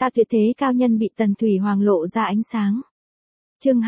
Ta tuyệt thế cao nhân bị Tần Thủy Hoàng lộ ra ánh sáng. Chương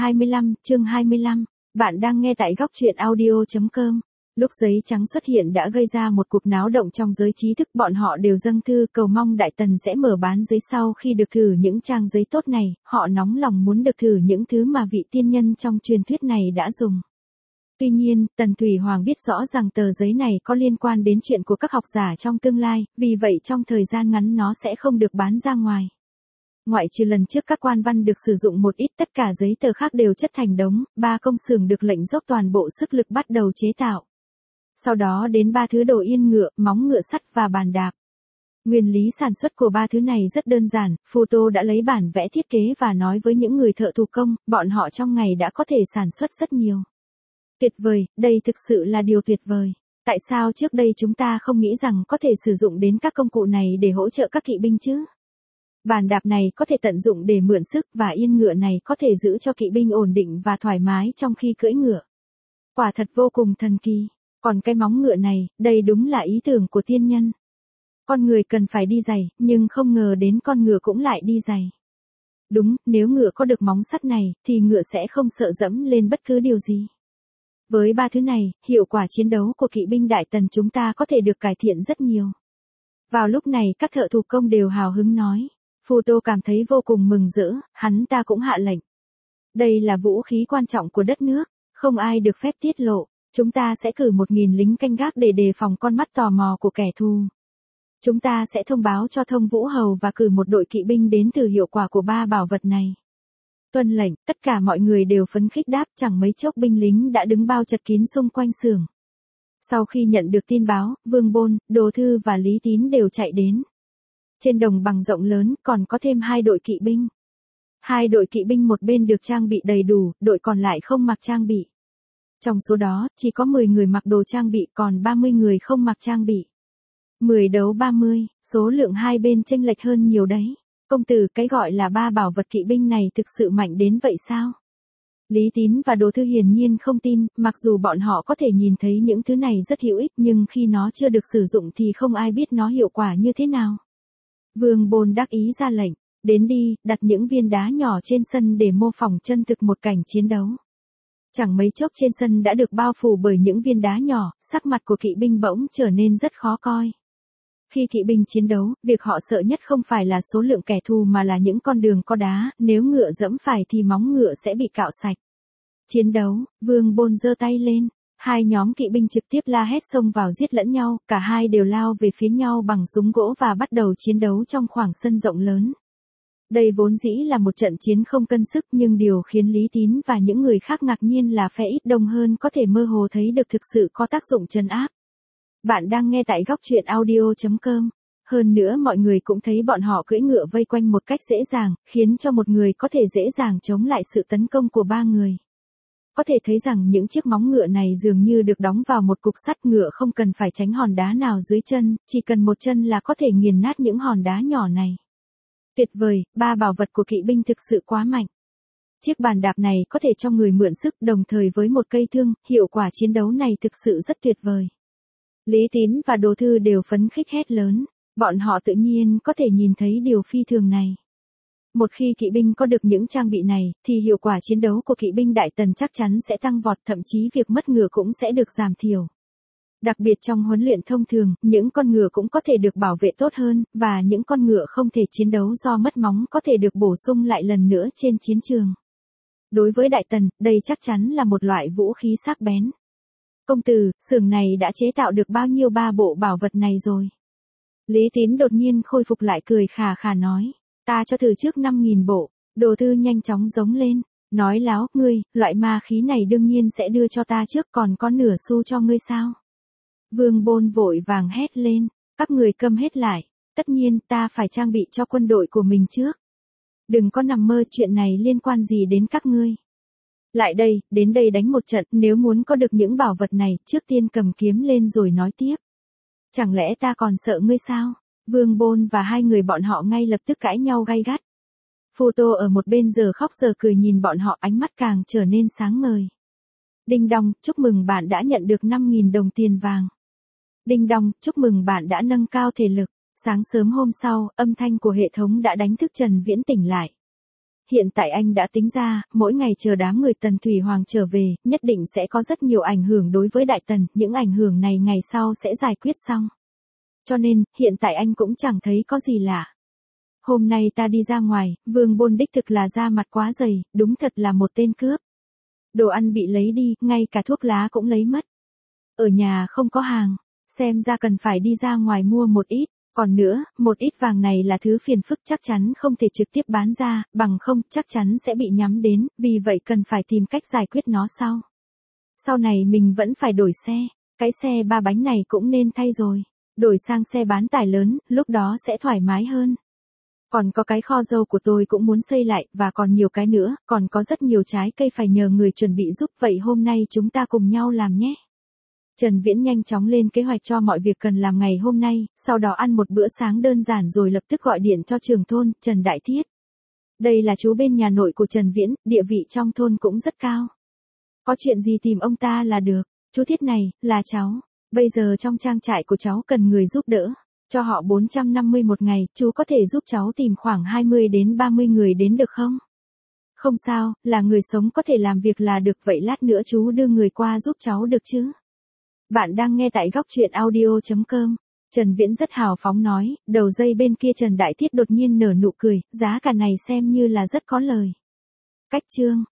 25, bạn đang nghe tại góc truyện audio.com. Lúc giấy trắng xuất hiện đã gây ra một cuộc náo động trong giới trí thức, bọn họ đều dâng thư cầu mong Đại Tần sẽ mở bán giấy. Sau khi được thử những trang giấy tốt này, họ nóng lòng muốn được thử những thứ mà vị tiên nhân trong truyền thuyết này đã dùng. Tuy nhiên, Tần Thủy Hoàng biết rõ rằng tờ giấy này có liên quan đến chuyện của các học giả trong tương lai, vì vậy trong thời gian ngắn nó sẽ không được bán ra ngoài. Ngoại trừ lần trước các quan văn được sử dụng một ít, tất cả giấy tờ khác đều chất thành đống, 3 công xưởng được lệnh dốc toàn bộ sức lực bắt đầu chế tạo. Sau đó đến 3 thứ đồ yên ngựa, móng ngựa sắt và bàn đạp. Nguyên lý sản xuất của 3 thứ này rất đơn giản, Photo đã lấy bản vẽ thiết kế và nói với những người thợ thủ công, bọn họ trong ngày đã có thể sản xuất rất nhiều. Tuyệt vời, đây thực sự là điều tuyệt vời. Tại sao trước đây chúng ta không nghĩ rằng có thể sử dụng đến các công cụ này để hỗ trợ các kỵ binh chứ? Bàn đạp này có thể tận dụng để mượn sức và yên ngựa này có thể giữ cho kỵ binh ổn định và thoải mái trong khi cưỡi ngựa. Quả thật vô cùng thần kỳ. Còn cái móng ngựa này, đây đúng là ý tưởng của tiên nhân. Con người cần phải đi giày, nhưng không ngờ đến con ngựa cũng lại đi giày. Đúng, nếu ngựa có được móng sắt này, thì ngựa sẽ không sợ dẫm lên bất cứ điều gì. Với 3 thứ này, hiệu quả chiến đấu của kỵ binh Đại Tần chúng ta có thể được cải thiện rất nhiều. Vào lúc này các thợ thủ công đều hào hứng nói. Photo cảm thấy vô cùng mừng rỡ, hắn ta cũng hạ lệnh. Đây là vũ khí quan trọng của đất nước, không ai được phép tiết lộ. Chúng ta sẽ cử 1.000 lính canh gác để đề phòng con mắt tò mò của kẻ thù. Chúng ta sẽ thông báo cho Thông Vũ Hầu và cử một đội kỵ binh đến từ hiệu quả của 3 bảo vật này. Tuân lệnh, tất cả mọi người đều phấn khích đáp, chẳng mấy chốc binh lính đã đứng bao chật kín xung quanh xưởng. Sau khi nhận được tin báo, Vương Bôn, Đồ Thư và Lý Tín đều chạy đến. Trên đồng bằng rộng lớn còn có thêm 2 đội kỵ binh. 2 đội kỵ binh một bên được trang bị đầy đủ, đội còn lại không mặc trang bị. Trong số đó, chỉ có 10 người mặc đồ trang bị, còn 30 người không mặc trang bị. 10 đấu 30, số lượng hai bên chênh lệch hơn nhiều đấy. Công tử, cái gọi là 3 bảo vật kỵ binh này thực sự mạnh đến vậy sao? Lý Tín và Đồ Thư hiển nhiên không tin, mặc dù bọn họ có thể nhìn thấy những thứ này rất hữu ích, nhưng khi nó chưa được sử dụng thì không ai biết nó hiệu quả như thế nào. Vương Bôn đắc ý ra lệnh, đến đi, đặt những viên đá nhỏ trên sân để mô phỏng chân thực một cảnh chiến đấu. Chẳng mấy chốc trên sân đã được bao phủ bởi những viên đá nhỏ, sắc mặt của kỵ binh bỗng trở nên rất khó coi. Khi kỵ binh chiến đấu, việc họ sợ nhất không phải là số lượng kẻ thù mà là những con đường có đá, nếu ngựa dẫm phải thì móng ngựa sẽ bị cạo sạch. Chiến đấu, Vương Bôn giơ tay lên, 2 nhóm kỵ binh trực tiếp la hét xông vào giết lẫn nhau, cả hai đều lao về phía nhau bằng súng gỗ và bắt đầu chiến đấu trong khoảng sân rộng lớn. Đây vốn dĩ là một trận chiến không cân sức, nhưng điều khiến Lý Tín và những người khác ngạc nhiên là phe ít đông hơn có thể mơ hồ thấy được thực sự có tác dụng trấn áp. Bạn đang nghe tại góc truyện audio.com. Hơn nữa mọi người cũng thấy bọn họ cưỡi ngựa vây quanh một cách dễ dàng, khiến cho một người có thể dễ dàng chống lại sự tấn công của 3 người. Có thể thấy rằng những chiếc móng ngựa này dường như được đóng vào một cục sắt, ngựa không cần phải tránh hòn đá nào dưới chân, chỉ cần một chân là có thể nghiền nát những hòn đá nhỏ này. Tuyệt vời, 3 bảo vật của kỵ binh thực sự quá mạnh. Chiếc bàn đạp này có thể cho người mượn sức đồng thời với một cây thương, hiệu quả chiến đấu này thực sự rất tuyệt vời. Lý Tín và Đồ Thư đều phấn khích hét lớn, bọn họ tự nhiên có thể nhìn thấy điều phi thường này. Một khi kỵ binh có được những trang bị này, thì hiệu quả chiến đấu của kỵ binh Đại Tần chắc chắn sẽ tăng vọt, thậm chí việc mất ngựa cũng sẽ được giảm thiểu. Đặc biệt trong huấn luyện thông thường, những con ngựa cũng có thể được bảo vệ tốt hơn, và những con ngựa không thể chiến đấu do mất móng có thể được bổ sung lại lần nữa trên chiến trường. Đối với Đại Tần, đây chắc chắn là một loại vũ khí sắc bén. Công tử, xưởng này đã chế tạo được bao nhiêu 3 bộ bảo vật này rồi? Lý Tín đột nhiên khôi phục lại, cười khà khà nói. Ta cho thử trước 5.000 bộ. Đồ Thư nhanh chóng giống lên, nói láo, ngươi, loại ma khí này đương nhiên sẽ đưa cho ta trước, còn có nửa xu cho ngươi sao? Vương Bôn vội vàng hét lên, các người câm hết lại, tất nhiên ta phải trang bị cho quân đội của mình trước. Đừng có nằm mơ, chuyện này liên quan gì đến các ngươi. Lại đây, đến đây đánh một trận, nếu muốn có được những bảo vật này, trước tiên cầm kiếm lên rồi nói tiếp. Chẳng lẽ ta còn sợ ngươi sao? Vương Bôn và 2 người bọn họ ngay lập tức cãi nhau gay gắt. Photo ở một bên giờ khóc giờ cười nhìn bọn họ, ánh mắt càng trở nên sáng ngời. Đinh đong, chúc mừng bạn đã nhận được 5.000 đồng tiền vàng. Đinh đong, chúc mừng bạn đã nâng cao thể lực. Sáng sớm hôm sau, âm thanh của hệ thống đã đánh thức Trần Viễn tỉnh lại. Hiện tại anh đã tính ra, mỗi ngày chờ đám người Tần Thủy Hoàng trở về, nhất định sẽ có rất nhiều ảnh hưởng đối với Đại Tần, những ảnh hưởng này ngày sau sẽ giải quyết xong. Cho nên, hiện tại anh cũng chẳng thấy có gì lạ. Hôm nay ta đi ra ngoài, Vương Bôn đích thực là da mặt quá dày, đúng thật là một tên cướp. Đồ ăn bị lấy đi, ngay cả thuốc lá cũng lấy mất. Ở nhà không có hàng, xem ra cần phải đi ra ngoài mua một ít. Còn nữa, một ít vàng này là thứ phiền phức chắc chắn không thể trực tiếp bán ra, bằng không chắc chắn sẽ bị nhắm đến, vì vậy cần phải tìm cách giải quyết nó sau. Sau này mình vẫn phải đổi xe, cái xe 3 bánh này cũng nên thay rồi. Đổi sang xe bán tải lớn, lúc đó sẽ thoải mái hơn. Còn có cái kho dâu của tôi cũng muốn xây lại, và còn nhiều cái nữa, còn có rất nhiều trái cây phải nhờ người chuẩn bị giúp, vậy hôm nay chúng ta cùng nhau làm nhé. Trần Viễn nhanh chóng lên kế hoạch cho mọi việc cần làm ngày hôm nay, sau đó ăn một bữa sáng đơn giản rồi lập tức gọi điện cho trưởng thôn, Trần Đại Thiết. Đây là chú bên nhà nội của Trần Viễn, địa vị trong thôn cũng rất cao. Có chuyện gì tìm ông ta là được, chú Thiết này, là cháu. Bây giờ trong trang trại của cháu cần người giúp đỡ. Cho họ 450 một ngày, chú có thể giúp cháu tìm khoảng 20 đến 30 người đến được không? Không sao, là người sống có thể làm việc là được, vậy lát nữa chú đưa người qua giúp cháu được chứ? Bạn đang nghe tại góc truyện audio.com. Trần Viễn rất hào phóng nói, đầu dây bên kia Trần Đại Thiết đột nhiên nở nụ cười, giá cả này xem như là rất có lời. Cách chương.